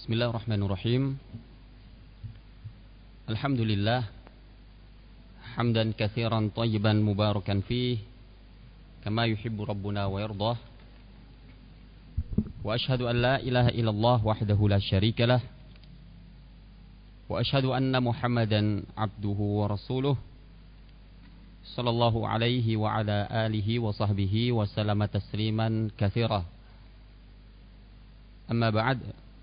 Bismillahirrahmanirrahim. Alhamdulillah hamdan katsiran thayyiban mubarakan fih kama yuhibbu rabbuna wa yardah. Wa ashhadu an la ilaha illallah wahdahu la syarika lah. Wa ashhadu anna Muhammadan abduhu wa rasuluh sallallahu alaihi wa ala alihi wa sahbihi wa sallama tasliman katsira. Amma ba'd.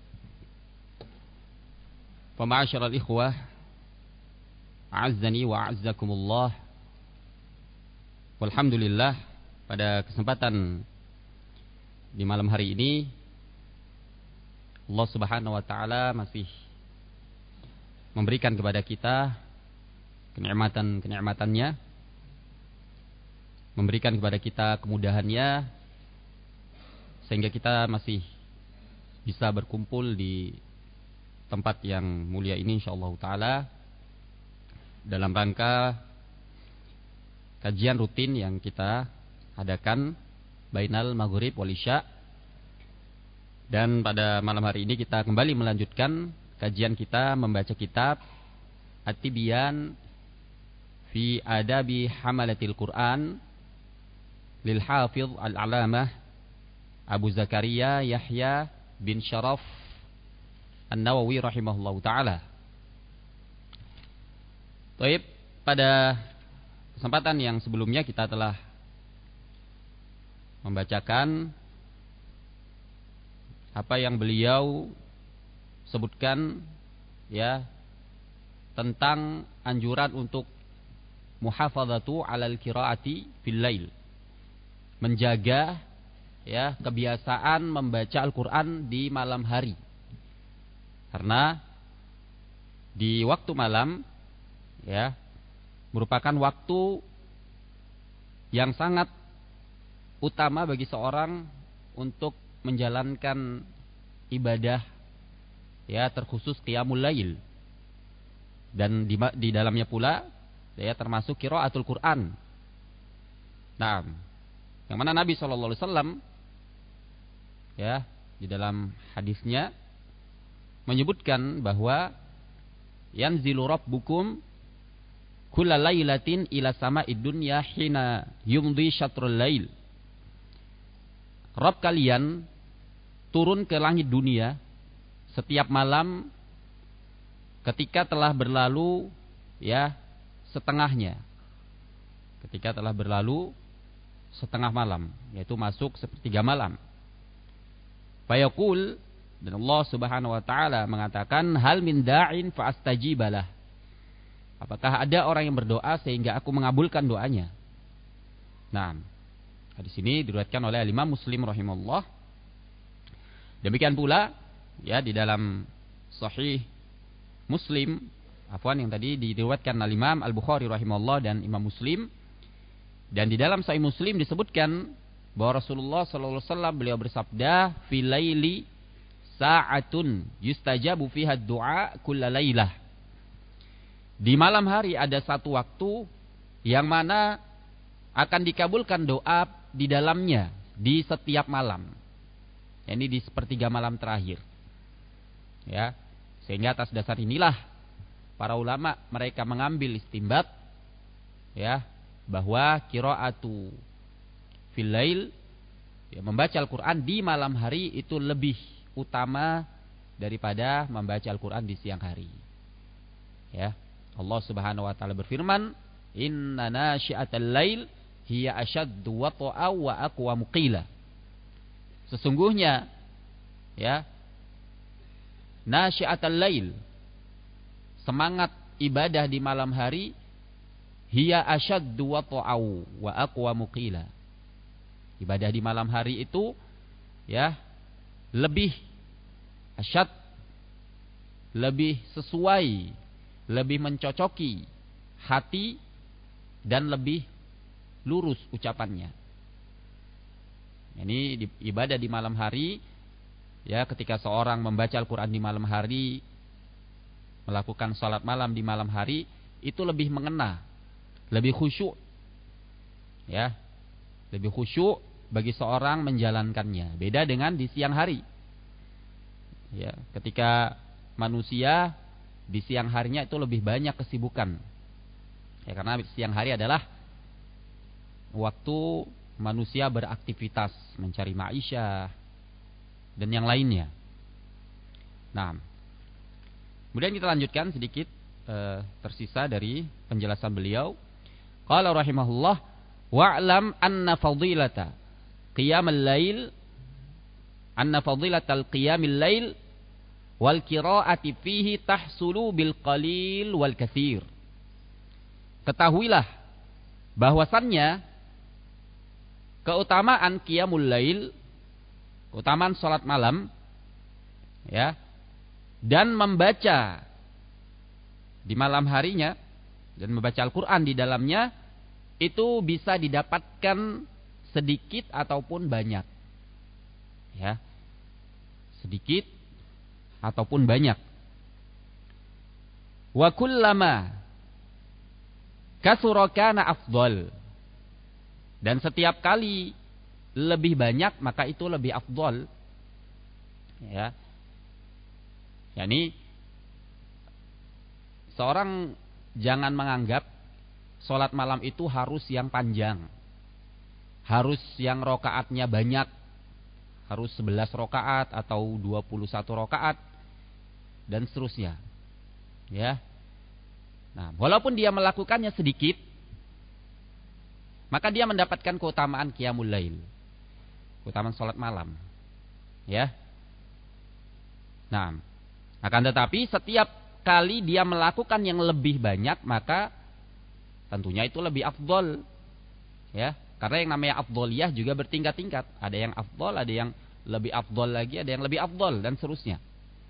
Fa ma'asyiral ikhwah, a'azzani wa a'azzakumullah. Walhamdulillah, pada kesempatan di malam hari ini Allah Subhanahu wa taala masih memberikan kepada kita kenikmatan-kenikmatannya, memberikan kepada kita kemudahannya, sehingga kita masih bisa berkumpul di tempat yang mulia ini insyaallah taala dalam rangka kajian rutin yang kita adakan bainal maghrib wal isya. Dan pada malam hari ini kita kembali melanjutkan kajian kita membaca kitab At-Tibyan fi Adabi Hamalatil Quran lil Hafidh Al-Alamah Abu Zakaria Yahya bin Sharaf An-Nawawi rahimahullahu ta'ala. Baik, pada kesempatan yang sebelumnya kita telah membacakan apa yang beliau sebutkan ya tentang anjuran untuk muhafadzatu 'alal qiraati fil lail. Menjaga ya kebiasaan membaca Al-Qur'an di malam hari. Karena di waktu malam ya merupakan waktu yang sangat utama bagi seorang untuk menjalankan ibadah ya terkhusus qiyamul lail. Dan di dalamnya pula ya termasuk qiraatul Quran. Nah, yang mana Nabi sallallahu alaihi wasallam ya di dalam hadisnya menyebutkan bahwa yanzilu rabbukum kullalailatin ila sama'id dunya hina yumdi syatrul lail. Rabb kalian turun ke langit dunia setiap malam ketika telah berlalu ya setengahnya. Ketika telah berlalu setengah malam, yaitu masuk sepertiga malam. Fayaqul, dan Allah Subhanahu wa taala mengatakan, hal min da'in fa astajibalah. Apakah ada orang yang berdoa sehingga aku mengabulkan doanya? Nah, di sini diriwayatkan oleh Imam Muslim rahimahullah. Demikian pula ya di dalam Sahih Muslim, yang tadi diriwayatkan oleh Imam Al-Bukhari rahimahullah dan Imam Muslim. Dan di dalam Sahih Muslim disebutkan bahwa Rasulullah sallallahu alaihi wasallam beliau bersabda, fil laili sa'atun yustajabu fiha du'a kullalailah. Di malam hari ada satu waktu yang mana akan dikabulkan doa di dalamnya di setiap malam. Ini di sepertiga malam terakhir. Ya, sehingga atas dasar inilah para ulama mereka mengambil istinbat ya bahwa qiraatu fil lail ya, membaca Al-Qur'an di malam hari itu lebih utama daripada membaca Al-Qur'an di siang hari. Ya, Allah Subhanahu wa taala berfirman, "Inna nasyi'atal lail hiya asyaddu wat'a wa aqwamu qila." Sesungguhnya ya nasyi'atal lail, semangat ibadah di malam hari, hiya asyaddu wat'a wa aqwamu qila. Ibadah di malam hari itu ya lebih asyad, lebih sesuai, lebih mencocoki hati dan lebih lurus ucapannya. Ini ibadah di malam hari ya, ketika seorang membaca Al-Qur'an di malam hari, melakukan salat malam di malam hari, itu lebih mengena, lebih khusyuk. Ya, lebih khusyuk bagi seorang menjalankannya. Beda dengan di siang hari. Ya, ketika manusia di siang harinya itu lebih banyak kesibukan. Ya, karena siang hari adalah waktu manusia beraktivitas, mencari maisha dan yang lainnya. Nah, kemudian kita lanjutkan sedikit tersisa dari penjelasan beliau. Qala rahimahullah, wa'lam anna fadilata qiyamul lail, anna fadilatal qiyamil lail wal qiraati fihi tahsulu bil qalil wal katsir. Ketahuilah bahwasannya keutamaan qiyamul lail, keutamaan salat malam, ya, dan membaca di malam harinya dan membaca Al-Qur'an di dalamnya itu bisa didapatkan sedikit ataupun banyak. Ya. Sedikit ataupun banyak. Wa kullama kasura kana afdal. Dan setiap kali lebih banyak maka itu lebih afdal. Ya. Yani seorang jangan menganggap sholat malam itu harus yang panjang, harus yang rokaatnya banyak, harus 11 rokaat atau 21 rokaat dan seterusnya. Ya. Nah, walaupun dia melakukannya sedikit, maka dia mendapatkan keutamaan qiyamul lail, keutamaan sholat malam. Ya. Nah, akan tetapi setiap kali dia melakukan yang lebih banyak, maka tentunya itu lebih afdol. Ya, karena yang namanya afdoliyah juga bertingkat-tingkat. Ada yang afdol, ada yang lebih afdol lagi, ada yang lebih afdol dan seterusnya.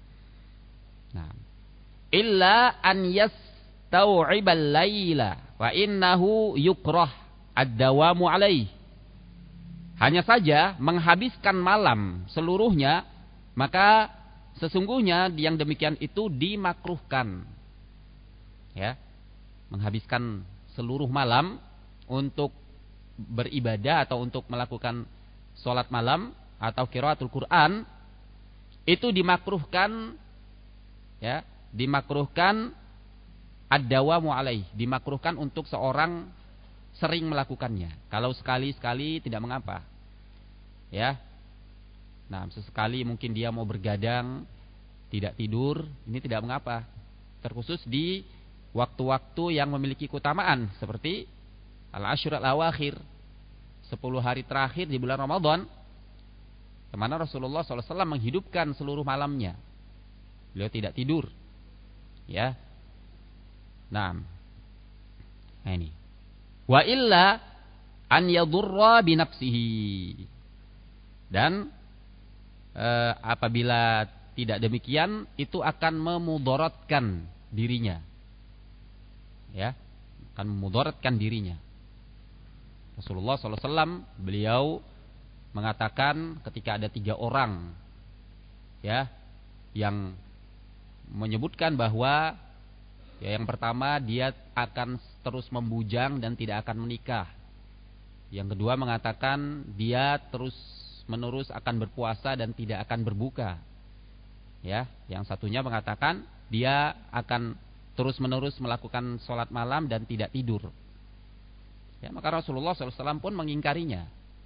Nah, illa an yastau'ibal laila wa innahu yukrah ad-dawamu alaih. Hanya saja menghabiskan malam seluruhnya, maka sesungguhnya yang demikian itu dimakruhkan. Ya. Menghabiskan seluruh malam untuk beribadah atau untuk melakukan sholat malam atau qiraatul Quran itu dimakruhkan, ya, dimakruhkan ad-dawamu alaih, dimakruhkan untuk seorang sering melakukannya. Kalau sekali-sekali tidak mengapa. Ya. Nah, sesekali mungkin dia mau bergadang, tidak tidur, ini tidak mengapa. Terkhusus di waktu-waktu yang memiliki keutamaan seperti al-ashr al-awakhir, 10 hari terakhir di bulan Ramadan, di mana Rasulullah SAW menghidupkan seluruh malamnya. Beliau tidak tidur. Ya. Nah, ini. Wa illa an yadurra bi nafsihi. Dan apabila tidak demikian itu akan memudaratkan dirinya. Ya, akan memudaratkan dirinya. Rasulullah SAW beliau mengatakan ketika ada 3 orang, ya, yang menyebutkan bahwa ya, yang pertama dia akan terus membujang dan tidak akan menikah. Yang kedua mengatakan dia terus menerus akan berpuasa dan tidak akan berbuka. Ya, yang satunya mengatakan dia akan terus menerus melakukan sholat malam dan tidak tidur. Ya, maka Rasulullah SAW pun mengingkarinya.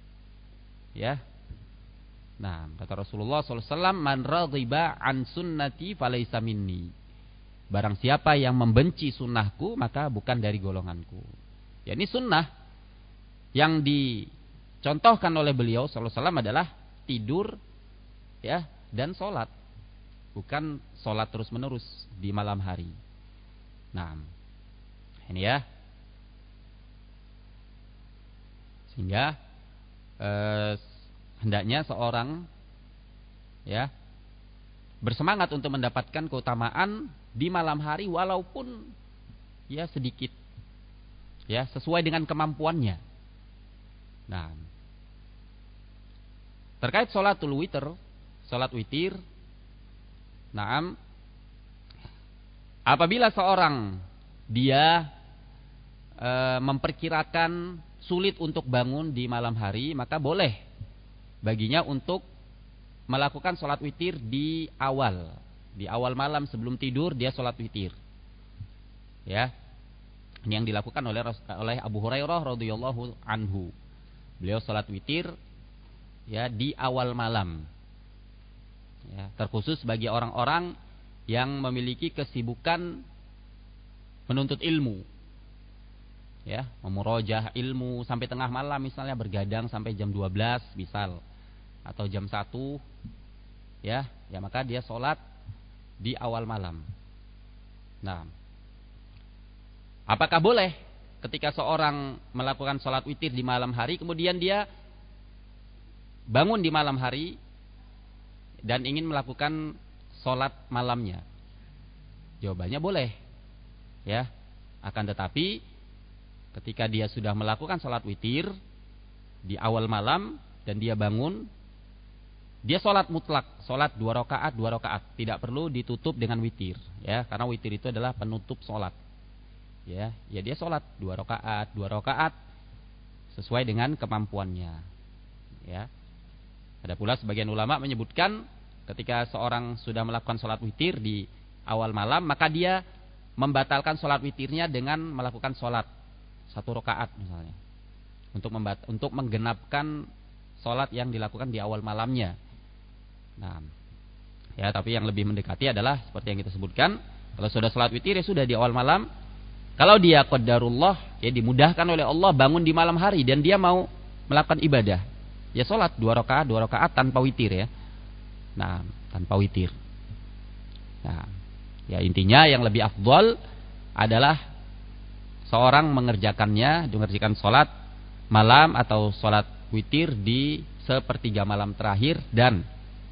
Ya. Nah, kata Rasulullah SAW, man raghiba an sunnati falaysa minni. Barang siapa yang membenci sunnahku maka bukan dari golonganku. Ya, ini sunnah yang dicontohkan oleh beliau sallallahu alaihi wasallam adalah tidur, ya, dan sholat, bukan sholat terus menerus di malam hari. Nah, ini ya, sehingga hendaknya seorang, ya, bersemangat untuk mendapatkan keutamaan di malam hari walaupun ya sedikit, ya, sesuai dengan kemampuannya. Nah, terkait sholatul witir, sholat witir, naam, apabila seorang dia memperkirakan sulit untuk bangun di malam hari, maka boleh baginya untuk melakukan sholat witir di awal malam sebelum tidur dia sholat witir. Ya, ini yang dilakukan oleh Abu Hurairah radhiyallahu anhu. Beliau sholat witir ya di awal malam. Ya, terkhusus bagi orang-orang yang memiliki kesibukan menuntut ilmu. Ya, memurojah ilmu sampai tengah malam misalnya, bergadang sampai jam 12 misal atau jam 1 ya, maka dia sholat di awal malam. Nah, apakah boleh ketika seorang melakukan sholat witir di malam hari kemudian dia bangun di malam hari dan ingin melakukan sholat malamnya? Jawabannya boleh ya, akan tetapi ketika dia sudah melakukan sholat witir di awal malam dan dia bangun, dia sholat mutlak, sholat 2 rakaat, tidak perlu ditutup dengan witir, ya, karena witir itu adalah penutup sholat, ya dia sholat 2 rakaat sesuai dengan kemampuannya, ya. Ada pula sebagian ulama menyebutkan ketika seorang sudah melakukan sholat witir di awal malam, maka dia membatalkan sholat witirnya dengan melakukan sholat 1 rakaat misalnya, untuk menggenapkan sholat yang dilakukan di awal malamnya. Nah, ya, tapi yang lebih mendekati adalah seperti yang kita sebutkan, kalau sudah sholat witir ya sudah di awal malam. Kalau dia qadarullah, ya dimudahkan oleh Allah bangun di malam hari dan dia mau melakukan ibadah, ya sholat 2 rakaat tanpa witir ya. Nah, tanpa witir. Nah, ya intinya yang lebih afdal adalah seorang mengerjakan sholat malam atau sholat witir di sepertiga malam terakhir dan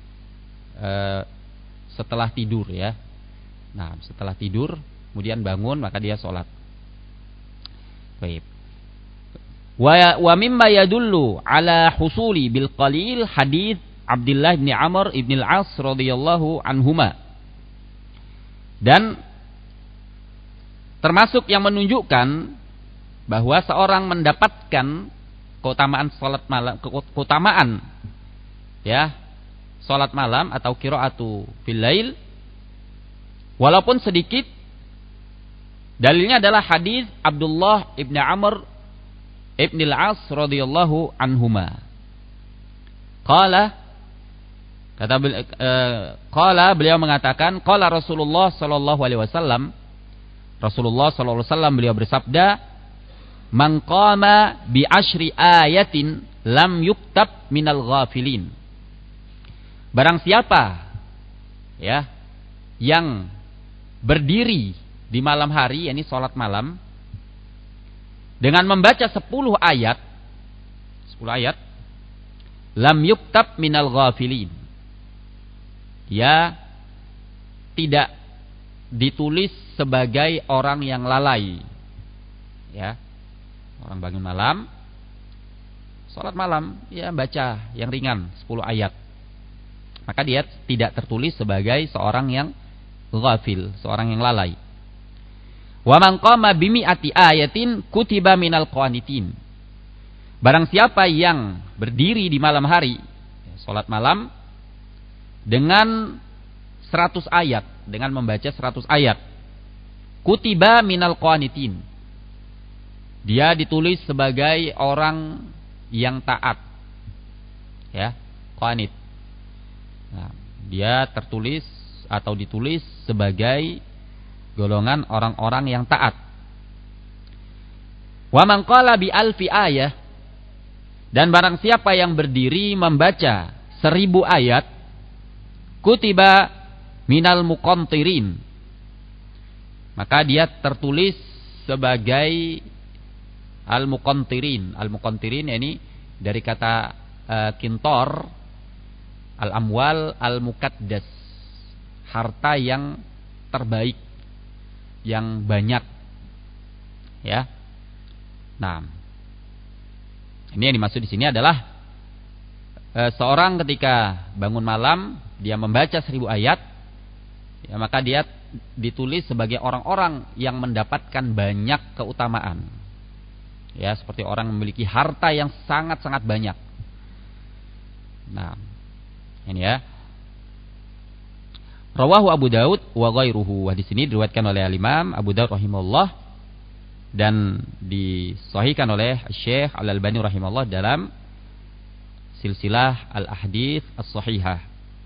setelah tidur ya. Nah, setelah tidur kemudian bangun maka dia sholat. Baik. Wa mimma yadullu ala husuli bil qalil hadits Abdullah bin Amr ibn al-As radhiyallahu anhuma. Dan termasuk yang menunjukkan bahwa seorang mendapatkan keutamaan salat malam, keutamaan ya salat malam atau qiraatu fil lail walaupun sedikit, dalilnya adalah hadis Abdullah ibn Amr ibn al-As radhiyallahu anhuma. Beliau mengatakan, qala Rasulullah sallallahu alaihi wasallam, Rasulullah sallallahu alaihi wasallam beliau bersabda, "Man qama bi asyri ayatin lam yuktab minal ghafilin." Barang siapa ya yang berdiri di malam hari, yakni salat malam, dengan membaca 10 ayat, lam yuktab minal ghafilin. Dia tidak ditulis sebagai orang yang lalai. Ya. Orang bangun malam, salat malam, ya baca yang ringan 10 ayat. Maka dia tidak tertulis sebagai seorang yang ghafil, seorang yang lalai. Wa man qama bi mi'ati ayatin kutiba minal qanitin. Barang siapa yang berdiri di malam hari, salat malam dengan 100 ayat, dengan membaca 100 ayat, kutiba minal qanitin. Dia ditulis sebagai orang yang taat. Ya, qanit. Nah, dia tertulis atau ditulis sebagai golongan orang-orang yang taat. Wa man qala bi alfi ayah, dan barang siapa yang berdiri membaca 1000 ayat, kutiba minal muqantirin, maka dia tertulis sebagai al-muqantirin. Al-muqantirin ini dari kata kintor, al-amwal al-muqaddas, harta yang terbaik, yang banyak. Ya. Nah, ini yang dimaksud di sini adalah seorang ketika bangun malam dia membaca 1000 ayat, ya, maka dia ditulis sebagai orang-orang yang mendapatkan banyak keutamaan. Ya, seperti orang memiliki harta yang sangat-sangat banyak. Nah, Ini ya. Rawahu Abu Daud wa ghairuhu. Hadis ini diriwayatkan oleh Imam Abu Daud rahimahullah dan disahihkan oleh Syekh Al-Albani rahimahullah dalam silsilah Al-Ahadits As-Shahihah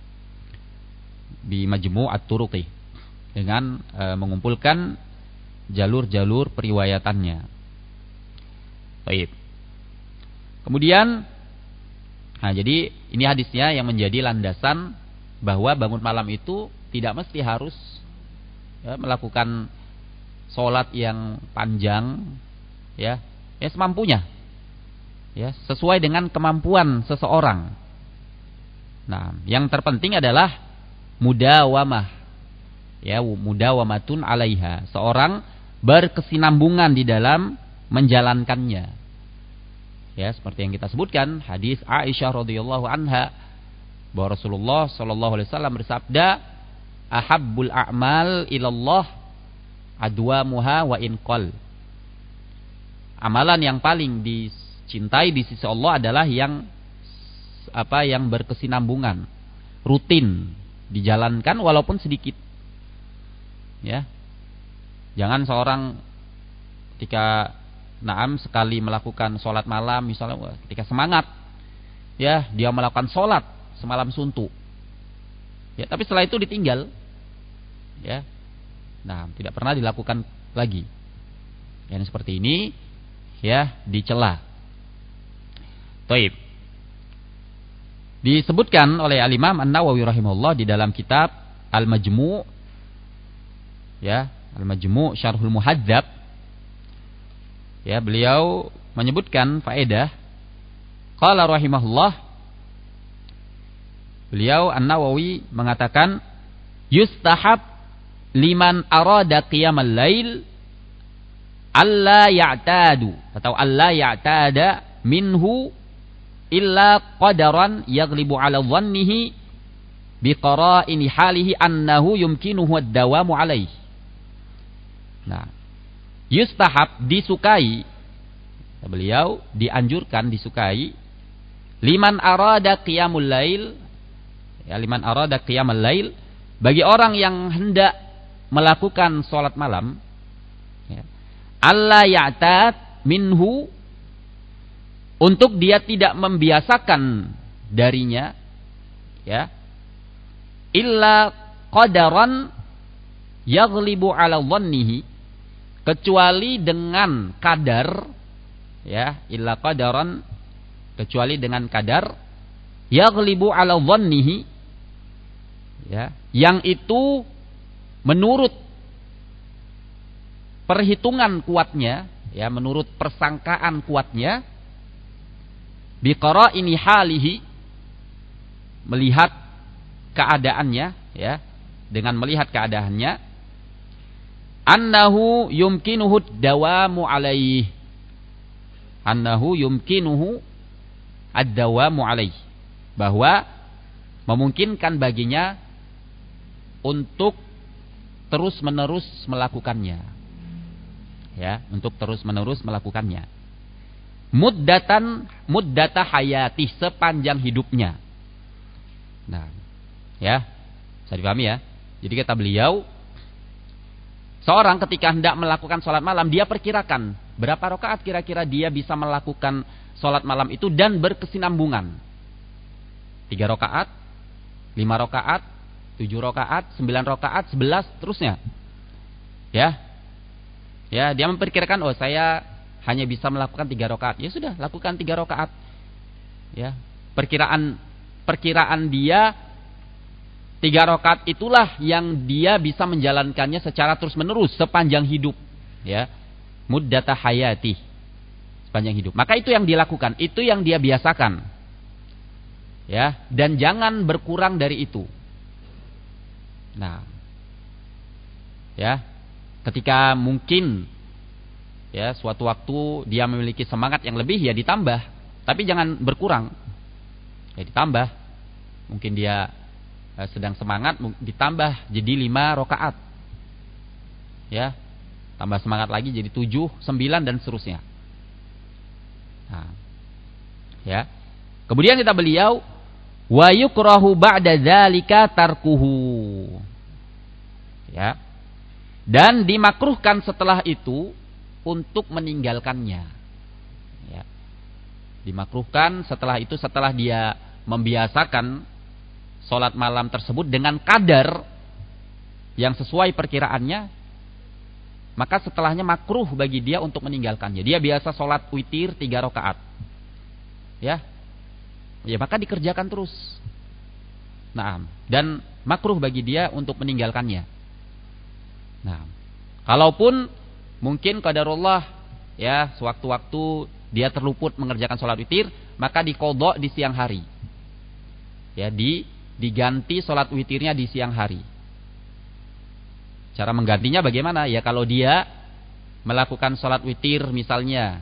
bi Majmu' At-Turuqi dengan mengumpulkan jalur-jalur periwayatannya. Baik. Kemudian jadi ini hadisnya yang menjadi landasan bahwa bangun malam itu tidak mesti harus melakukan sholat yang panjang, ya semampunya, ya sesuai dengan kemampuan seseorang. Nah, yang terpenting adalah mudawamah, ya mudawamatun alaiha, seorang berkesinambungan di dalam menjalankannya. Ya, seperti yang kita sebutkan hadis Aisyah radhiyallahu anha bahwa Rasulullah sallallahu alaihi wasallam bersabda, "Ahabbul a'mal ilallah adwamuha wa in qal." Amalan yang paling dicintai di sisi Allah adalah yang berkesinambungan, rutin dijalankan walaupun sedikit. Ya. Jangan seorang ketika sekali melakukan sholat malam misalnya ketika semangat, ya dia melakukan sholat semalam suntuk, ya tapi setelah itu ditinggal, ya tidak pernah dilakukan lagi. Yang seperti ini ya dicela. Taib. Disebutkan oleh Al-Imam An-Nawawi rahimahullah di dalam kitab Al-Majmu', ya Al-Majmu' Syarhul Muhadzab. Ya, beliau menyebutkan faedah. Qala rahimahullah, beliau An-Nawawi mengatakan, yustahab liman arada qiyamal lail alla ya'tadu atau alla ya'tada minhu illa qadaran yaghlibu ala dhannihi biqara'ini halihi annahu yumkinuhu ad-dawamu alaihi. Nah, yustahab disukai, beliau dianjurkan disukai liman arada qiyamul lail, ya liman arada qiyamul lail, bagi orang yang hendak melakukan salat malam, ya, alla ya'tad minhu, untuk dia tidak membiasakan darinya, ya illa qadaran yaghlibu ala dhannihi, kecuali dengan kadar, ya illa qadaran, kecuali dengan kadar yaghlibu ala dhannihi, ya yang itu menurut perhitungan kuatnya, ya menurut persangkaan kuatnya, biqara'ini halihi, melihat keadaannya, ya dengan melihat keadaannya, annahu yumkinuhu ad-dawamu alaihi, annahu yumkinuhu ad-dawamu alaihi, bahwa memungkinkan baginya untuk terus-menerus melakukannya, ya untuk terus-menerus melakukannya, muddata hayati, sepanjang hidupnya. Nah, ya bisa dipahami ya. Jadi kata beliau, seorang ketika hendak melakukan sholat malam, dia perkirakan berapa rakaat kira-kira dia bisa melakukan sholat malam itu dan berkesinambungan. 3 rakaat, 5 rakaat, 7 rakaat, 9 rakaat, 11, terusnya. Ya, dia memperkirakan, saya hanya bisa melakukan 3 rakaat. Ya sudah, lakukan 3 rakaat. Ya, perkiraan dia 3 rakaat itulah yang dia bisa menjalankannya secara terus-menerus sepanjang hidup, ya. Muddata hayati, sepanjang hidup. Maka itu yang dilakukan, itu yang dia biasakan. Ya, dan jangan berkurang dari itu. Nah, ya, ketika mungkin ya suatu waktu dia memiliki semangat yang lebih, ya ditambah, tapi jangan berkurang. Ya ditambah. Mungkin dia sedang semangat, ditambah jadi 5 rakaat. Ya, tambah semangat lagi jadi 7, 9 dan seterusnya. Nah, ya. Kemudian kata beliau, Wa yukrahu ba'da dzalika tarkuhu. Ya. Dan dimakruhkan setelah itu untuk meninggalkannya. Ya. Dimakruhkan setelah itu, setelah dia membiasakan sholat malam tersebut dengan kadar yang sesuai perkiraannya, maka setelahnya makruh bagi dia untuk meninggalkannya. Dia biasa sholat witir 3 rakaat. Ya, maka dikerjakan terus. Nah, dan makruh bagi dia untuk meninggalkannya. Nah, kalaupun mungkin qadarullah ya, sewaktu-waktu dia terluput mengerjakan sholat witir, maka diqadha di siang hari. Ya, diganti sholat witirnya di siang hari. Cara menggantinya bagaimana? Ya, kalau dia melakukan sholat witir misalnya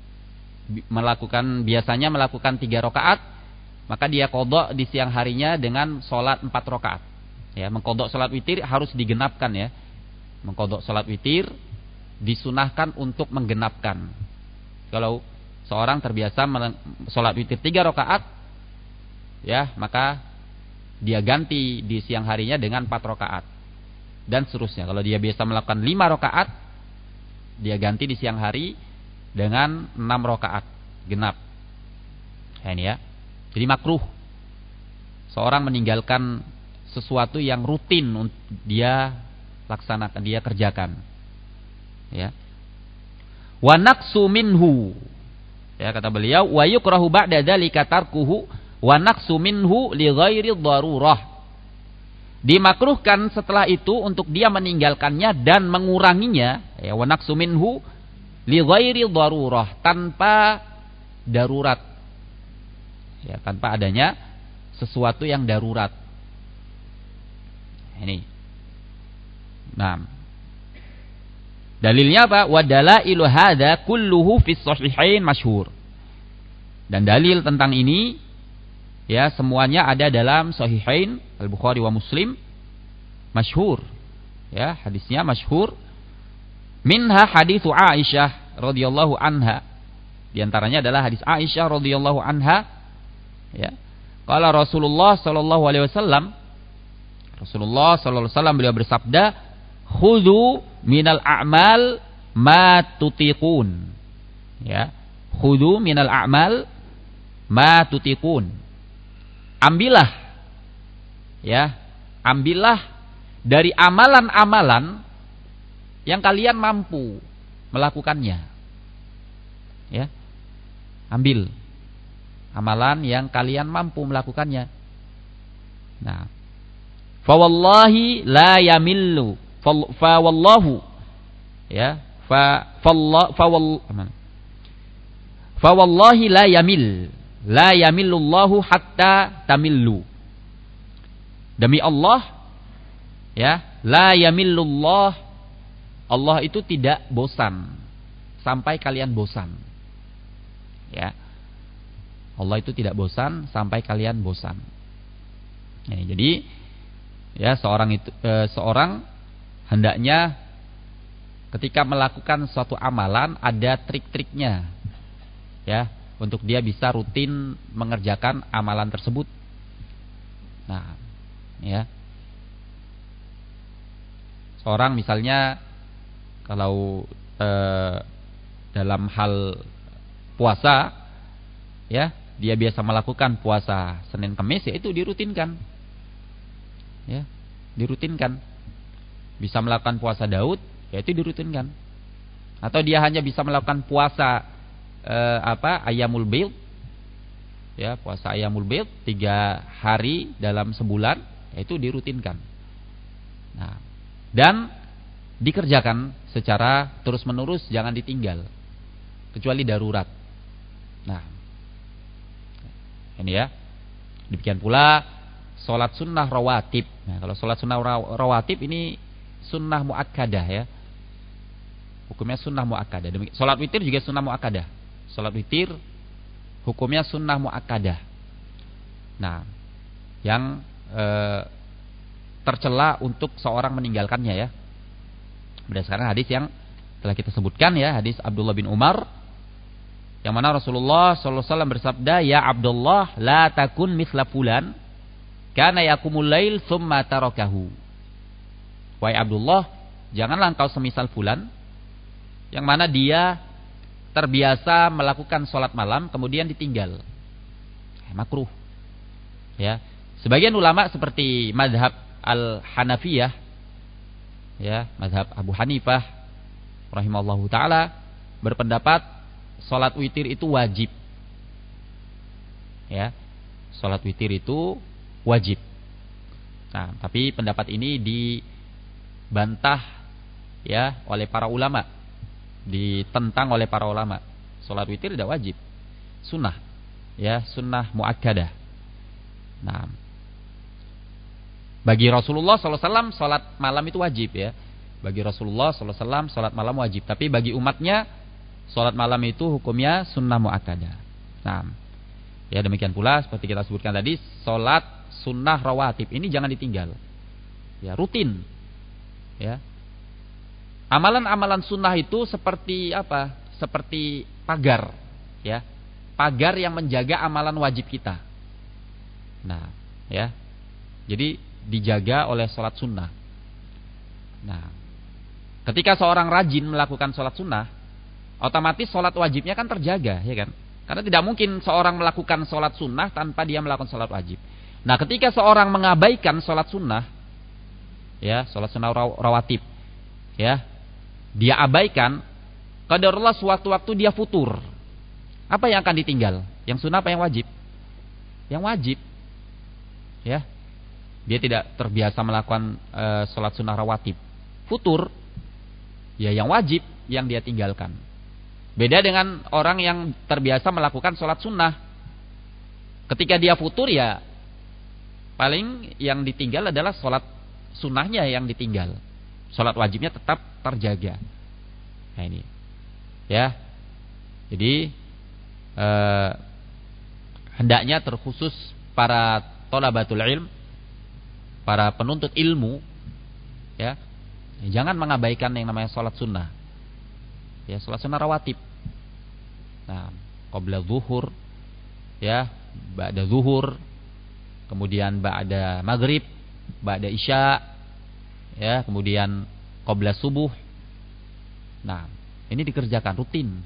biasanya melakukan 3 rakaat, maka dia qadha di siang harinya dengan sholat 4 rakaat. Ya, mengqadha sholat witir harus digenapkan ya. Mengqadha sholat witir disunahkan untuk menggenapkan. Kalau seorang terbiasa sholat witir 3 rakaat, ya, maka dia ganti di siang harinya dengan 4 rakaat. Dan seterusnya. Kalau dia biasa melakukan 5 rakaat, dia ganti di siang hari dengan 6 rakaat genap. Ya, ini ya. Jadi makruh seorang meninggalkan sesuatu yang rutin dia laksanakan, dia kerjakan. Ya. Wa naqsu minhu. Ya, kata beliau, wa yukrahu ba'da dzalika tarkuhu wa naqsu minhu li ghairi dharurah. Dimakruhkan setelah itu untuk dia meninggalkannya dan menguranginya, ya, wa naqsu minhu li ghairi dharurah, tanpa darurat. Ya, tanpa adanya sesuatu yang darurat. Ini. Nah. Dalilnya apa? Wa dalailu hadza kulluhu fi shahihain masyhur. Dan dalil tentang ini ya semuanya ada dalam Sahihain Al-Bukhari wa Muslim, masyhur. Ya, hadisnya masyhur. Minha haditsu Aisyah radhiyallahu anha. Di antaranya adalah hadis Aisyah radhiyallahu anha. Ya. Qala Rasulullah sallallahu alaihi wasallam, Rasulullah sallallahu alaihi wasallam beliau bersabda, "Khudhu minal a'mal ma tutiqun." Ya. Khudhu minal a'mal ma tutiqun. Ambillah, ya, ambillah dari amalan-amalan yang kalian mampu melakukannya. Ya, ambil amalan yang kalian mampu melakukannya. Nah, fa wallahi la yamillu, fa wallahu, ya, fa wallahi la yamil. La yamillullahu hatta tamillu. Demi Allah, ya, la yamillullah, Allah itu tidak bosan sampai kalian bosan. Ya. Allah itu tidak bosan sampai kalian bosan. Ya, jadi ya seorang hendaknya ketika melakukan suatu amalan ada trik-triknya. Ya, untuk dia bisa rutin mengerjakan amalan tersebut. Nah, ya. Seorang misalnya kalau dalam hal puasa, ya, dia biasa melakukan puasa Senin Kamis, ya itu dirutinkan. Ya, dirutinkan. Bisa melakukan puasa Daud, ya itu dirutinkan. Atau dia hanya bisa melakukan puasa Ayyamul Bid, ya, puasa Ayyamul Bid 3 hari dalam sebulan, itu dirutinkan. Nah, dan dikerjakan secara terus-menerus, jangan ditinggal kecuali darurat. Nah, ini ya. Demikian pula salat sunnah rawatib. Nah, kalau salat sunnah rawatib ini sunnah muakkadah, ya. Hukumnya sunnah muakkadah. Salat witir juga sunnah muakkadah. Salat witir hukumnya sunnah muakkadah. Nah, yang tercela untuk seorang meninggalkannya, ya. Berdasarkan hadis yang telah kita sebutkan, ya, hadis Abdullah bin Umar Yang mana Rasulullah sallallahu alaihi wasallam bersabda, "Ya Abdullah, la takun mithla fulan, kana yaqumul lail tsumma tarakahu." Wahai Abdullah, janganlah engkau semisal fulan yang mana dia terbiasa melakukan sholat malam kemudian ditinggal. Makruh. Ya. Sebagian ulama seperti mazhab Al-Hanafiyah, ya, mazhab Abu Hanifah rahimahullahu taala berpendapat sholat witir itu wajib. Ya. Sholat witir itu wajib. Nah, tapi pendapat ini dibantah ya oleh para ulama, ditentang oleh para ulama. Sholat witir tidak wajib, sunnah, ya, sunnah muakkadah. Nah, bagi Rasulullah SAW sholat malam itu wajib, ya. Bagi Rasulullah SAW sholat malam wajib, tapi bagi umatnya sholat malam itu hukumnya sunnah muakkadah. Nah, ya demikian pula seperti kita sebutkan tadi, sholat sunnah rawatib ini jangan ditinggal, ya, rutin, ya. Amalan-amalan sunnah itu seperti apa? Seperti pagar, ya, pagar yang menjaga amalan wajib kita. Nah, ya, jadi dijaga oleh sholat sunnah. Nah, ketika seorang rajin melakukan sholat sunnah, otomatis sholat wajibnya kan terjaga, ya kan? Karena tidak mungkin seorang melakukan sholat sunnah tanpa dia melakukan sholat wajib. Nah, ketika seorang mengabaikan sholat sunnah, ya, sholat sunnah rawatib, ya, dia abaikan, qadarullah sewaktu-waktu dia futur, apa yang akan ditinggal? Yang sunnah apa yang wajib? Yang wajib, ya. Dia tidak terbiasa melakukan sholat sunnah rawatib, futur, ya, yang wajib yang dia tinggalkan. Beda dengan orang yang terbiasa melakukan sholat sunnah. Ketika dia futur, ya paling yang ditinggal adalah sholat sunnahnya yang ditinggal. Sholat wajibnya tetap terjaga. Nah ini, ya. Jadi hendaknya terkhusus para thalabatul ilm, para penuntut ilmu, ya, jangan mengabaikan yang namanya sholat sunnah, ya, sholat sunnah rawatib. Nah, qabla zuhur, ya, ba'da zuhur, kemudian ba'da maghrib, ba'da isya, ya, kemudian qabla subuh. Nah, ini dikerjakan rutin,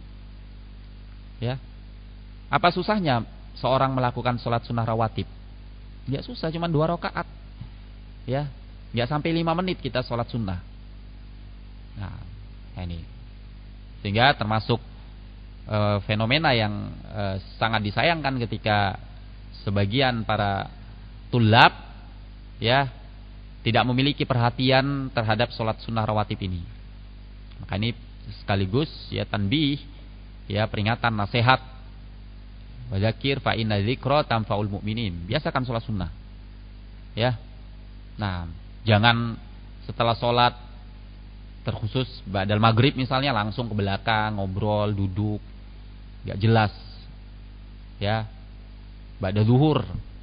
ya. Apa susahnya seorang melakukan sholat sunnah rawatib? Nggak susah, cuma 2 rakaat. Ya, nggak sampai 5 menit kita sholat sunnah. Nah, ini sehingga termasuk fenomena yang sangat disayangkan ketika sebagian para tulab, ya, tidak memiliki perhatian terhadap sholat sunnah rawatib ini. Maka ini sekaligus, ya, tanbih, ya, peringatan, nasihat. Wadzakir fa inna dzikra tanfa'ul mu'minin. Biasakan sholat sunnah, ya. Nah, jangan setelah sholat terkhusus ba'dal maghrib misalnya langsung ke belakang ngobrol, duduk, nggak jelas, ya. Ba'da zuhur,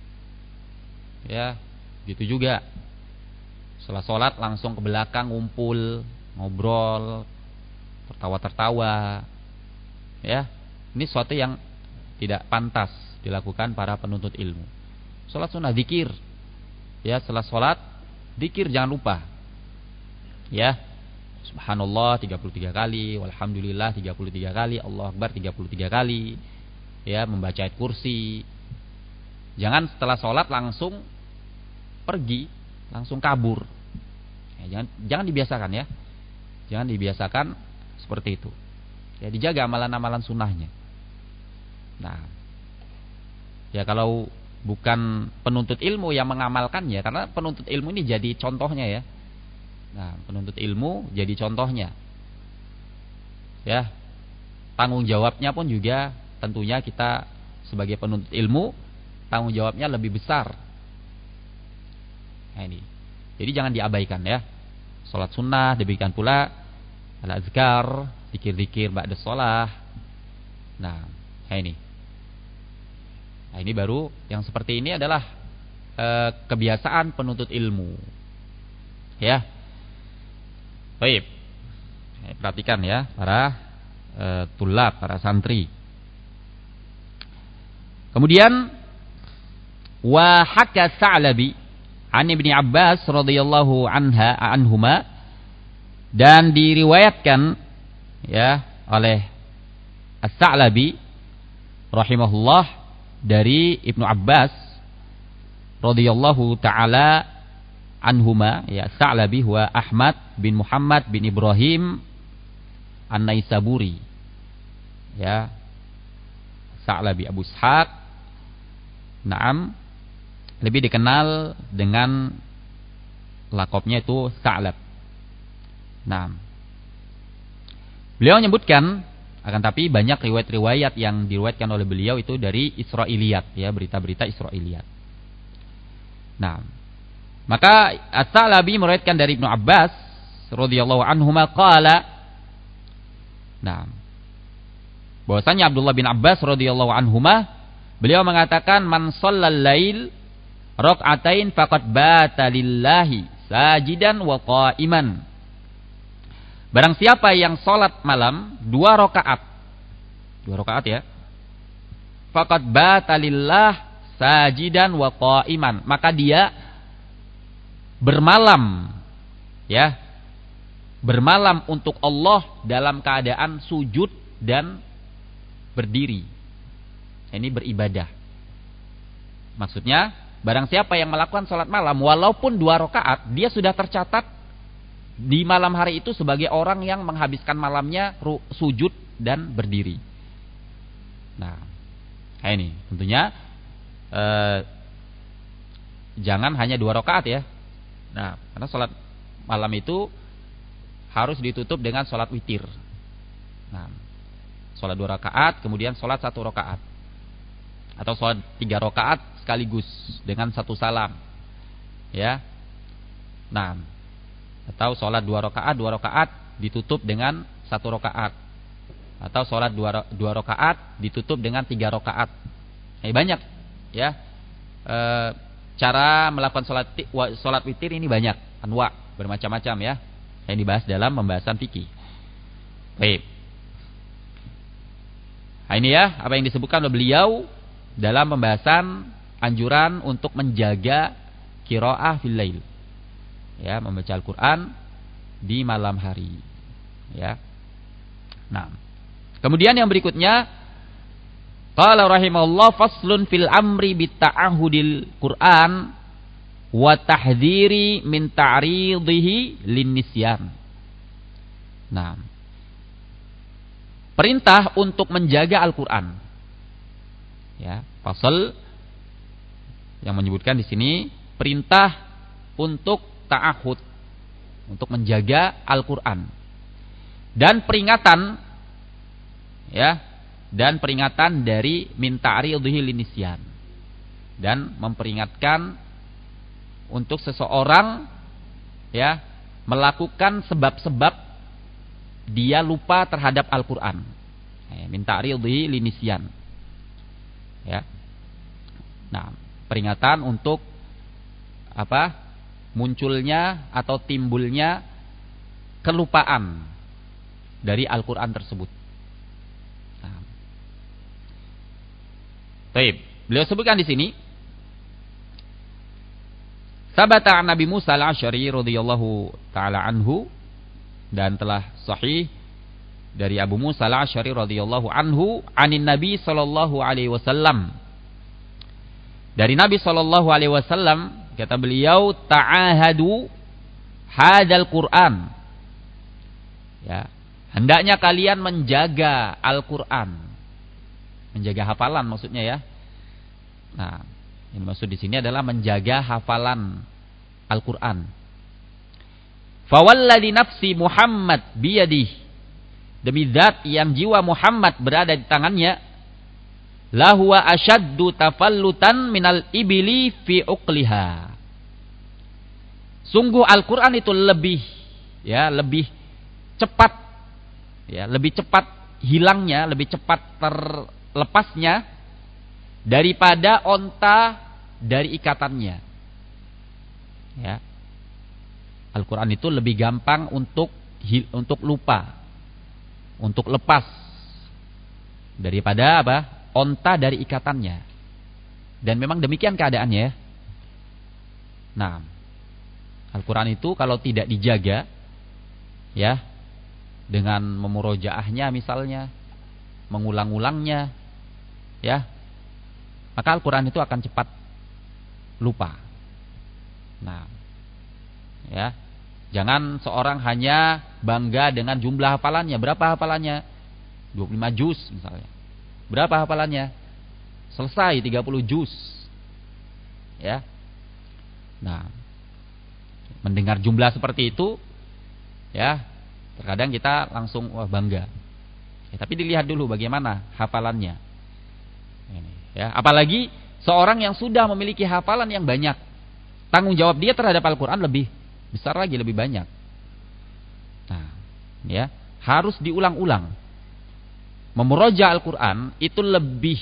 ya, gitu juga. Setelah sholat langsung ke belakang ngumpul, ngobrol, tertawa-tertawa, ya. Ini sesuatu yang tidak pantas dilakukan para penuntut ilmu. Sholat sunnah, zikir, ya, setelah sholat zikir jangan lupa, ya, subhanallah 33 kali, walhamdulillah 33 kali, Allahu akbar 33 kali, ya, membaca ayat kursi. Jangan setelah sholat langsung pergi, langsung kabur, ya, jangan dibiasakan, ya, jangan dibiasakan seperti itu, ya. Dijaga amalan-amalan sunnahnya. Nah, ya, kalau bukan penuntut ilmu yang mengamalkannya, karena penuntut ilmu ini jadi contohnya, ya. Nah, penuntut ilmu jadi contohnya, ya. Tanggung jawabnya pun juga tentunya kita sebagai penuntut ilmu tanggung jawabnya lebih besar. Nah, ini, jadi jangan diabaikan, ya. Sholat sunnah, demikian pula al-azkar, zikir-zikir ba'da sholah. Nah, ini. Nah, ini baru yang seperti ini adalah kebiasaan penuntut ilmu, ya. Baik, perhatikan, ya, para tulab, para santri. Kemudian wa haka Sa'labi an Ibnu Abbas radhiyallahu anhuma, dan diriwayatkan ya oleh As-Sa'labi rahimahullah dari Ibnu Abbas radhiyallahu taala anhuma, ya Sa'labi huwa Ahmad bin Muhammad bin Ibrahim An-Naisaburi, ya Sa'labi Abu Ishaq, naam, lebih dikenal dengan lakopnya itu Sa'lab. Nah, beliau menyebutkan, akan tapi banyak riwayat-riwayat yang diriwayatkan oleh beliau itu dari Israiliyat, ya, berita-berita Israiliyat. Nah, maka As-Sa'labi meriwayatkan dari Ibnu Abbas radhiyallahu anhuma qala, nah, bahwasanya Abdullah bin Abbas radhiyallahu anhuma, beliau mengatakan man shallal lail rak'atain faqad bata lillahi sajidan wa qa'iman. Barang siapa yang salat malam 2 rakaat ya, faqad bata lillah sajidan wa qa'iman, maka dia bermalam, ya, bermalam untuk Allah dalam keadaan sujud dan berdiri. Ini beribadah. Maksudnya, barang siapa yang melakukan salat malam walaupun 2 rakaat, dia sudah tercatat di malam hari itu sebagai orang yang menghabiskan malamnya sujud dan berdiri. Nah, ini tentunya jangan hanya 2 rakaat ya. Nah, karena salat malam itu harus ditutup dengan salat witir. Nah, salat 2 rakaat, kemudian salat 1 rakaat. Atau salat 3 rakaat sekaligus dengan 1 salam. Ya. Nah, atau salat 2 rakaat ditutup dengan 1 rakaat. Atau salat 2 rakaat ditutup dengan 3 rakaat. Banyak ya. Cara melakukan salat witir ini banyak, anwa, bermacam-macam ya. Yang dibahas dalam pembahasan fikih. Baik. Nah, ini ya apa yang disebutkan oleh beliau dalam pembahasan anjuran untuk menjaga qiraah fil lail. Ya, membaca Al-Qur'an di malam hari. Ya. Nah, kemudian yang berikutnya, qala rahimahullah faslun fil amri bitta'ahudil Qur'an wa tahdhiri min ta'ridhihi linnisyan. Nah, perintah untuk menjaga Al-Qur'an. Ya, fasal yang menyebutkan di sini perintah untuk ta'ahud, untuk menjaga Al-Qur'an. Dan peringatan, ya, dan peringatan dari min ta'ridhihi linnisyan, dan memperingatkan untuk seseorang ya melakukan sebab-sebab dia lupa terhadap Al-Qur'an. Min ta'ridhihi linnisyan. Ya. Nah, peringatan untuk apa? Munculnya atau timbulnya kelupaan dari Al-Qur'an tersebut. Nah. Baik, beliau sebutkan di sini sabata Nabi Musa al-Asy'ari radhiyallahu taala anhu, dan telah sahih dari Abu Musa al-Asy'ari radhiyallahu anhu anin Nabi sallallahu alaihi wasallam, dari Nabi sallallahu alaihi wasallam, kata beliau, ta'ahadu hadzal Qur'an. Ya, hendaknya kalian menjaga Al-Qur'an. Menjaga hafalan maksudnya ya. Nah, yang maksud di sini adalah menjaga hafalan Al-Qur'an. Fawalladzi nafsi Muhammad biyadihi, demi zat yang jiwa Muhammad berada di tangannya, lahuwa asyaddu tafallutan minal ibili fi uqliha. Sungguh Al-Qur'an itu lebih cepat, ya, lebih cepat hilangnya, lebih cepat terlepasnya daripada onta dari ikatannya. Ya. Al-Qur'an itu lebih gampang untuk lupa, untuk lepas daripada apa? Onta dari ikatannya. Dan memang demikian keadaannya ya. Nah, Al-Quran itu kalau tidak dijaga, ya, dengan memurojaahnya misalnya, mengulang-ulangnya, ya, maka Al-Quran itu akan cepat lupa. Nah, ya, jangan seorang hanya bangga dengan jumlah hafalannya. Berapa hafalannya? 25 juz misalnya. Berapa hafalannya? Selesai 30 juz. Ya. Nah, mendengar jumlah seperti itu, ya, terkadang kita langsung wah bangga. Ya, tapi dilihat dulu bagaimana hafalannya. Ini, ya, apalagi seorang yang sudah memiliki hafalan yang banyak, tanggung jawab dia terhadap Al-Quran lebih besar lagi, lebih banyak. Nah, ya, harus diulang-ulang. Memuroja Al-Quran itu lebih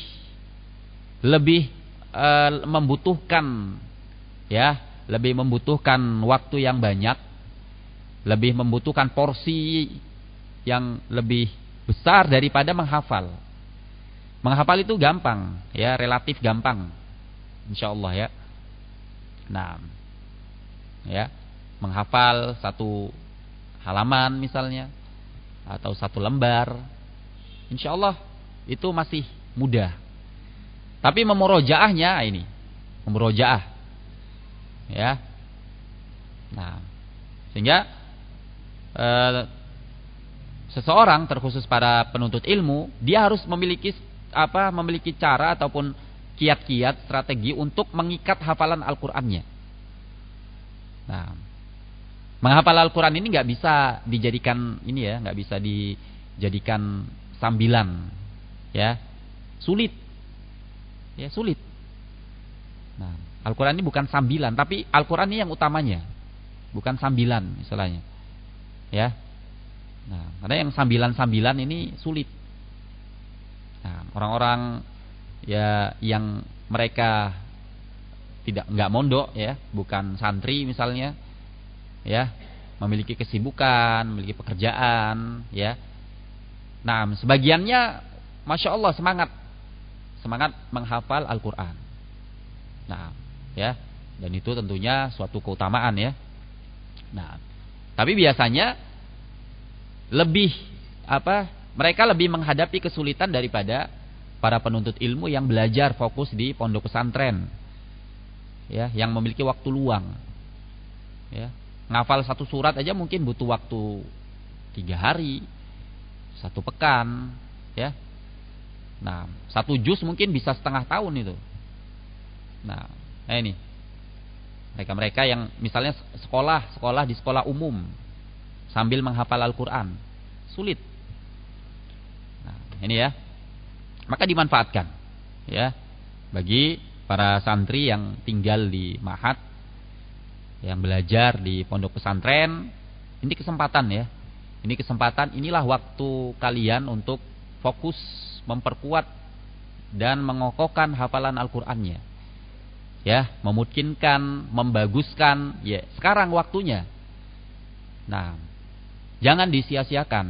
membutuhkan, ya, lebih membutuhkan waktu yang banyak, lebih membutuhkan porsi yang lebih besar daripada menghafal. Menghafal itu gampang, ya, relatif gampang, insyaallah ya. Nah, ya, menghafal satu halaman misalnya atau satu lembar, insyaallah itu masih mudah. Tapi memurojaahnya ini, memurojaah, ya. Nah, sehingga seseorang, terkhusus para penuntut ilmu, dia harus memiliki memiliki cara ataupun kiat-kiat strategi untuk mengikat hafalan Al-Qur'annya. Nah, menghafal Al-Qur'an ini nggak bisa dijadikan ini ya, nggak bisa dijadikan sambilan, ya, sulit, ya sulit. Nah, Al-Qur'an ini bukan sambilan, tapi Al-Qur'an ini yang utamanya, bukan sambilan istilahnya, ya. Nah, karena yang sambilan-sambilan ini sulit. Nah, orang-orang ya yang mereka nggak mondok ya, bukan santri misalnya, ya, memiliki kesibukan, memiliki pekerjaan, ya. Nah, sebagiannya masya Allah semangat menghafal Al-Quran. Nah, ya, dan itu tentunya suatu keutamaan ya. Nah, tapi biasanya mereka lebih menghadapi kesulitan daripada para penuntut ilmu yang belajar fokus di pondok pesantren, ya, yang memiliki waktu luang, ya. Ngafal satu surat aja mungkin butuh waktu 3 hari, 1 pekan, ya. Nah, 1 juz mungkin bisa setengah tahun itu. Nah, ini mereka yang misalnya sekolah di sekolah umum sambil menghafal Al-Quran, sulit. Nah, ini ya, maka dimanfaatkan, ya, bagi para santri yang tinggal di ma'had, yang belajar di pondok pesantren. Ini kesempatan ya, ini kesempatan, inilah waktu kalian untuk fokus memperkuat dan mengokohkan hafalan Al-Qur'annya, ya, memungkinkan, membaguskan, ya, sekarang waktunya. Nah, jangan disia-siakan,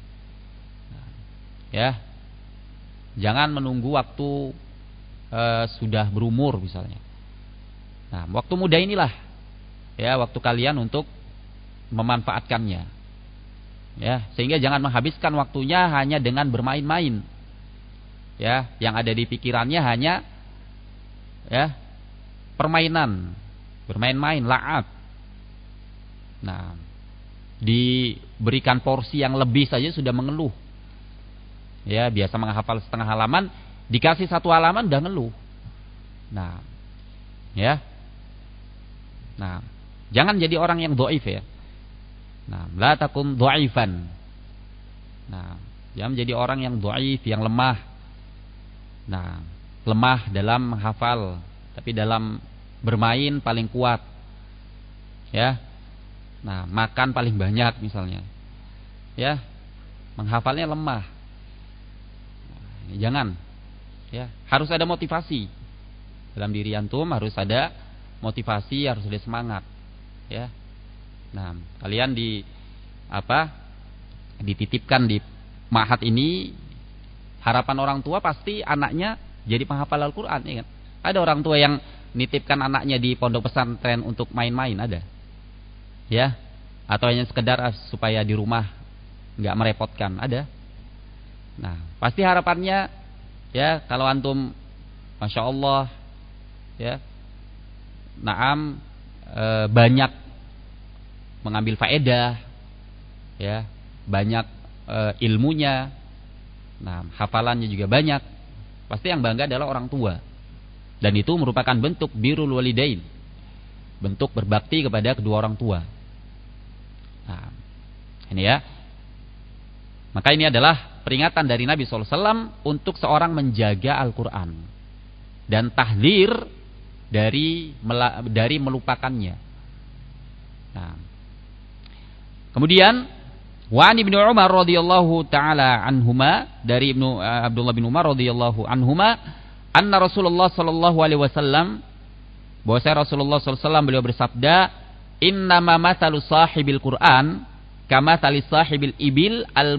ya, jangan menunggu waktu sudah berumur misalnya. Nah, waktu muda inilah, ya, waktu kalian untuk memanfaatkannya, ya, sehingga jangan menghabiskan waktunya hanya dengan bermain-main, ya, yang ada di pikirannya hanya, ya, permainan, bermain-main, la'ab. Nah, diberikan porsi yang lebih saja sudah mengeluh, ya, biasa menghafal setengah halaman, dikasih 1 halaman udah ngeluh. Nah, ya, nah, jangan jadi orang yang dhaif ya. Nah, la takun dhaifan. Nah, jangan menjadi orang yang dhaif, yang lemah. Nah, lemah dalam menghafal, tapi dalam bermain paling kuat, ya. Nah, makan paling banyak misalnya, ya, menghafalnya lemah. Nah, jangan, ya, harus ada motivasi dalam diri antum, harus ada motivasi, harus ada semangat, ya. Nah, kalian dititipkan di ma'had ini, harapan orang tua pasti anaknya jadi penghafal Al-Quran, ya kan? Ada orang tua yang nitipkan anaknya di pondok pesantren untuk main-main, ada. Ya, atau hanya sekedar supaya di rumah nggak merepotkan, ada. Nah, pasti harapannya ya kalau antum Masya Allah ya, naam banyak mengambil faedah ya, banyak ilmunya, nah hafalannya juga banyak, pasti yang bangga adalah orang tua. Dan itu merupakan bentuk birrul walidain, bentuk berbakti kepada kedua orang tua. Nah, ini ya. Maka ini adalah peringatan dari Nabi SAW untuk seorang menjaga Al-Quran dan tahdzir dari melupakannya. Nah, kemudian Wa'an Ibnu Umar radhiyallahu taala anhuma, dari Ibnu Abdullah bin Umar radhiyallahu anhuma, anna Rasulullah sallallahu alaihi wasallam, bahwa Rasulullah sallallahu alaihi wasallam beliau bersabda, innama mathalu sahibil Qur'an kama tali sahibil ibil al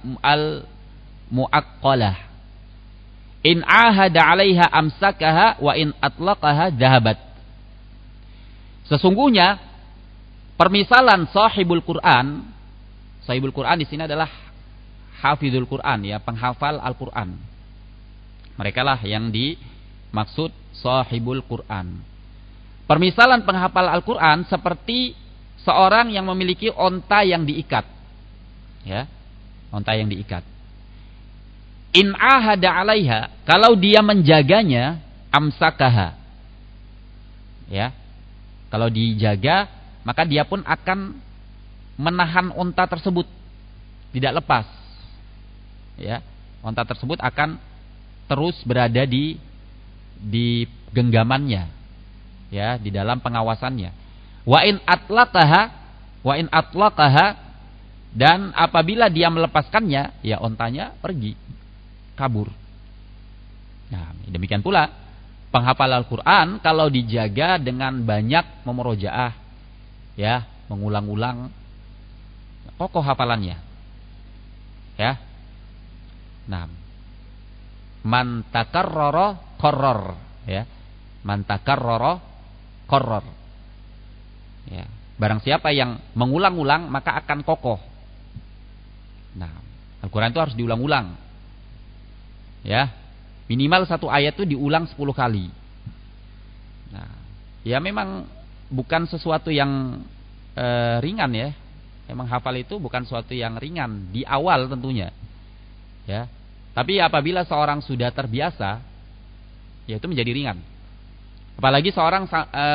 muaqqalah in ahada 'alaiha amsakaha wa in atlaqaha dhahabat. Sesungguhnya permisalan sahibul Qur'an, sahibul Qur'an di sini adalah hafizul Qur'an ya, penghafal Al-Qur'an. Mereka lah yang dimaksud sahibul Qur'an. Permisalan penghafal Al-Qur'an seperti seorang yang memiliki onta yang diikat. Ya, onta yang diikat. In ahada 'alaiha, kalau dia menjaganya, amsakaha. Ya. Kalau dijaga, maka dia pun akan menahan onta tersebut, tidak lepas. Ya, onta tersebut akan terus berada di genggamannya, ya, di dalam pengawasannya. Wa in atlaqaha, dan apabila dia melepaskannya, ya ontanya pergi, kabur. Nah, demikian pula penghafal Al-Qur'an kalau dijaga dengan banyak memurojaah, ya, mengulang-ulang, kokoh hafalannya. Ya. Nah, man takarrara qarrar, ya. Man takarrara qarrar. Ya, barang siapa yang mengulang-ulang maka akan kokoh. Nah, Al-Quran itu harus diulang-ulang. Ya, minimal satu ayat itu diulang 10 kali. Nah, ya memang bukan sesuatu yang ringan ya. Memang hafal itu bukan sesuatu yang ringan di awal tentunya. Ya, tapi apabila seorang sudah terbiasa, ya itu menjadi ringan. Apalagi seorang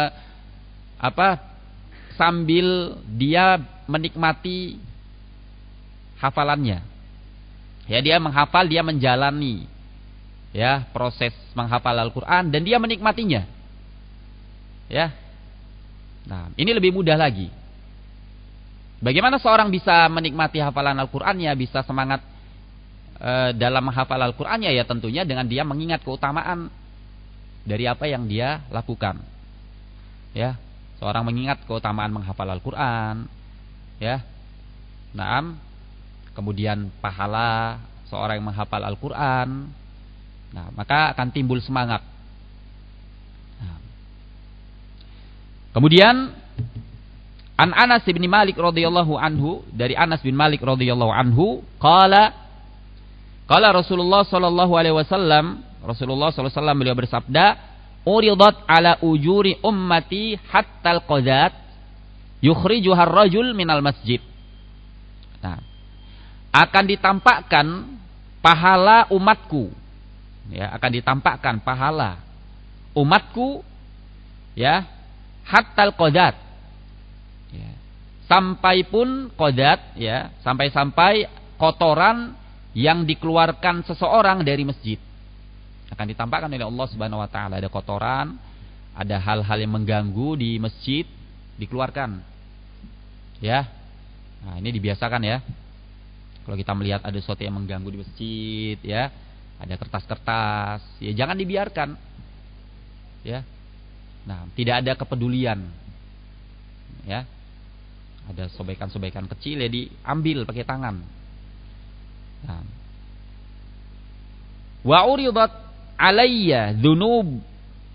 sambil dia menikmati hafalannya. Ya, dia menghafal, dia menjalani ya proses menghafal Al-Qur'an dan dia menikmatinya. Ya. Nah, ini lebih mudah lagi. Bagaimana seorang bisa menikmati hafalan Al-Qur'annya, bisa semangat dalam menghafal Al-Qur'annya, ya tentunya dengan dia mengingat keutamaan dari apa yang dia lakukan. Ya. Seorang mengingat keutamaan menghafal Al-Quran, ya, naam, kemudian pahala seorang yang menghafal Al-Quran, nah maka akan timbul semangat. Nah. Kemudian an Anas bin Malik radhiyallahu anhu, dari Anas bin Malik radhiyallahu anhu, qala Rasulullah sallallahu alaihi wasallam, Rasulullah sallallahu alaihi wasallam beliau bersabda, uridat ala ujuri ummati hatta al-qadat yukhrijuha ar-rajul minal masjid. Nah, akan ditampakkan pahala umatku, ya, akan ditampakkan pahala umatku, ya, hatta al-qadat, ya, sampai pun qadat, ya, sampai kotoran yang dikeluarkan seseorang dari masjid. Akan ditampakkan oleh Allah Subhanahu wa taala, ada kotoran, ada hal-hal yang mengganggu di masjid, dikeluarkan. Ya. Nah, ini dibiasakan ya. Kalau kita melihat ada sesuatu yang mengganggu di masjid, ya, ada kertas-kertas, ya jangan dibiarkan. Ya. Nah, tidak ada kepedulian. Ya. Ada sobekan-sobekan kecil, ya diambil pakai tangan. Nah. Wa uridat alayya dzunub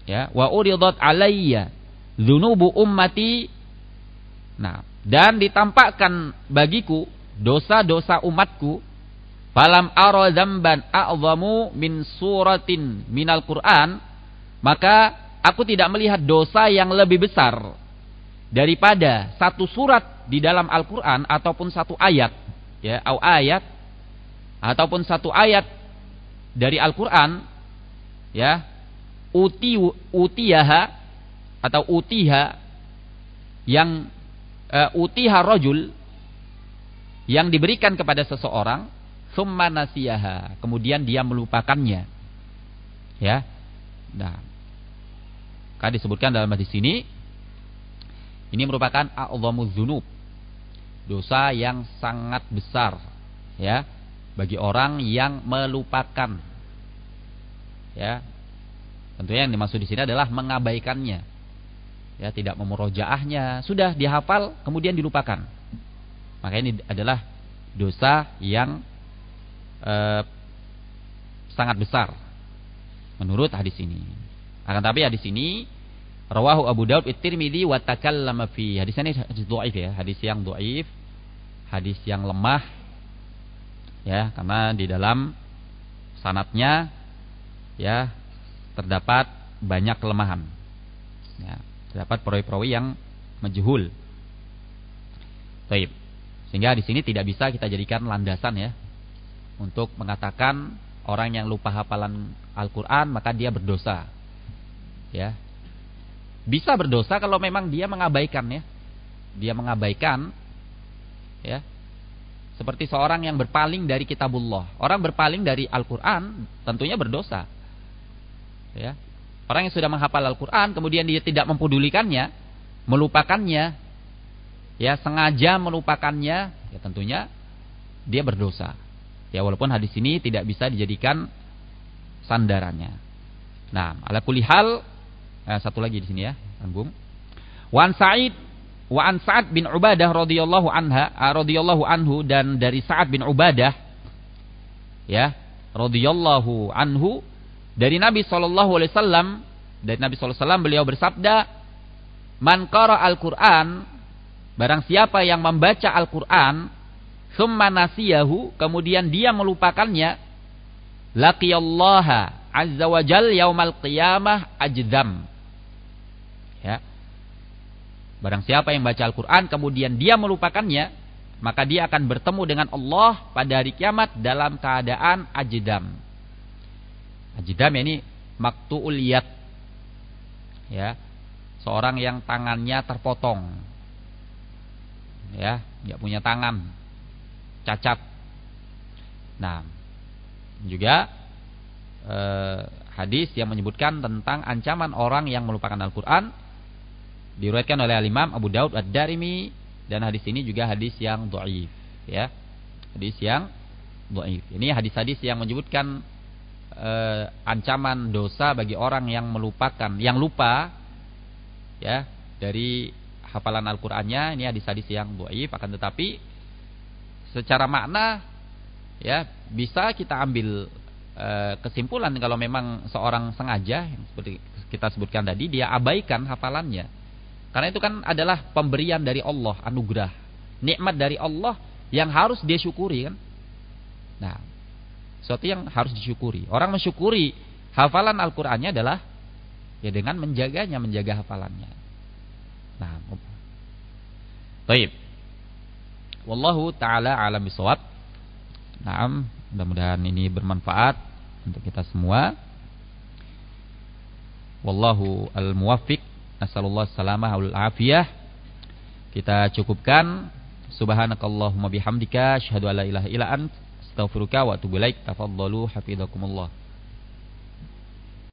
Ya, wa uridat alayya dzunubu ummati. Nah, dan ditampakkan bagiku dosa-dosa umatku. Falam ara dzamban a'zamu min suratin minal Qur'an, maka aku tidak melihat dosa yang lebih besar daripada satu surat di dalam Al-Qur'an ataupun satu ayat, ya, au ayat ataupun satu ayat dari Al-Qur'an, ya, utiyaha atau utiha, yang utiha rajul, yang diberikan kepada seseorang, summa nasiyaha, kemudian dia melupakannya. Ya. Nah, maka disebutkan dalam hadis ini merupakan a'dzamuz dzunub, dosa yang sangat besar, ya, bagi orang yang melupakan. Ya. Tentunya yang dimaksud di sini adalah mengabaikannya. Ya, tidak memurojaahnya, sudah dihafal kemudian dilupakan. Maka ini adalah dosa yang sangat besar menurut hadis ini. Akan tapi hadis ini rawahu Abu Daud at-Tirmidzi wa takallama fi. Hadis ini hadis dhaif, ya, hadis yang dhaif, hadis yang lemah, ya, karena di dalam sanadnya, ya, terdapat banyak kelemahan. Ya, terdapat perawi-perawi yang majhul. Baik. Sehingga di sini tidak bisa kita jadikan landasan, ya, untuk mengatakan orang yang lupa hafalan Al-Qur'an maka dia berdosa. Ya. Bisa berdosa kalau memang dia mengabaikan, ya. Dia mengabaikan, ya. Seperti seorang yang berpaling dari kitabullah. Orang berpaling dari Al-Qur'an tentunya berdosa. Ya. Orang yang sudah menghafal Al-Qur'an kemudian dia tidak mempedulikannya, melupakannya, ya, sengaja melupakannya, ya, tentunya dia berdosa. Ya, walaupun hadis ini tidak bisa dijadikan sandarannya. Nah, ala kulli hal, satu lagi di sini, ya, tanggung. Wa an Sa'ad bin Ubadah radhiyallahu anhu, dan dari Sa'ad bin Ubadah, ya, radhiyallahu anhu, dari Nabi sallallahu alaihi wasallam, beliau bersabda, "Man qara al-Qur'an, barang siapa yang membaca Al-Qur'an, summa nasiyahu, kemudian dia melupakannya, laqiyallaha azza wa jal yaumal qiyamah ajdam." Ya. Barang siapa yang baca Al-Qur'an kemudian dia melupakannya, maka dia akan bertemu dengan Allah pada hari kiamat dalam keadaan ajdam. Ajdam ini maktu'ul yad. Ya. Seorang yang tangannya terpotong. Ya, enggak punya tangan, cacat. Nah, juga hadis yang menyebutkan tentang ancaman orang yang melupakan Al-Qur'an diriwayatkan oleh Imam Abu Daud Ad-Darimi, dan hadis ini juga hadis yang dhaif, ya. Hadis yang dhaif. Ini hadis-hadis yang menyebutkan ancaman dosa bagi orang yang melupakan, yang lupa, ya, dari hafalan Al-Qur'annya. Ini hadis-hadis yang dhaif, akan tetapi secara makna, ya, bisa kita ambil kesimpulan kalau memang seorang sengaja, yang seperti kita sebutkan tadi, dia abaikan hafalannya. Karena itu kan adalah pemberian dari Allah, anugerah, nikmat dari Allah yang harus dia syukuri, kan. Nah, sesuatu yang harus disyukuri. Orang mensyukuri hafalan Al-Qur'annya adalah, ya, dengan menjaganya, menjaga hafalannya. Nah, baik. Wallahu ta'ala alam bisawab. Naam, mudah-mudahan ini bermanfaat untuk kita semua. Wallahu al-muwaffiq. Nasallallahu salamah wal afiyah. Kita cukupkan. Subhanakallahumma bihamdika asyhadu an la ilaha illa ant astaghfiruka wa atubu ilaik. Tafadhalu hafizakumullah.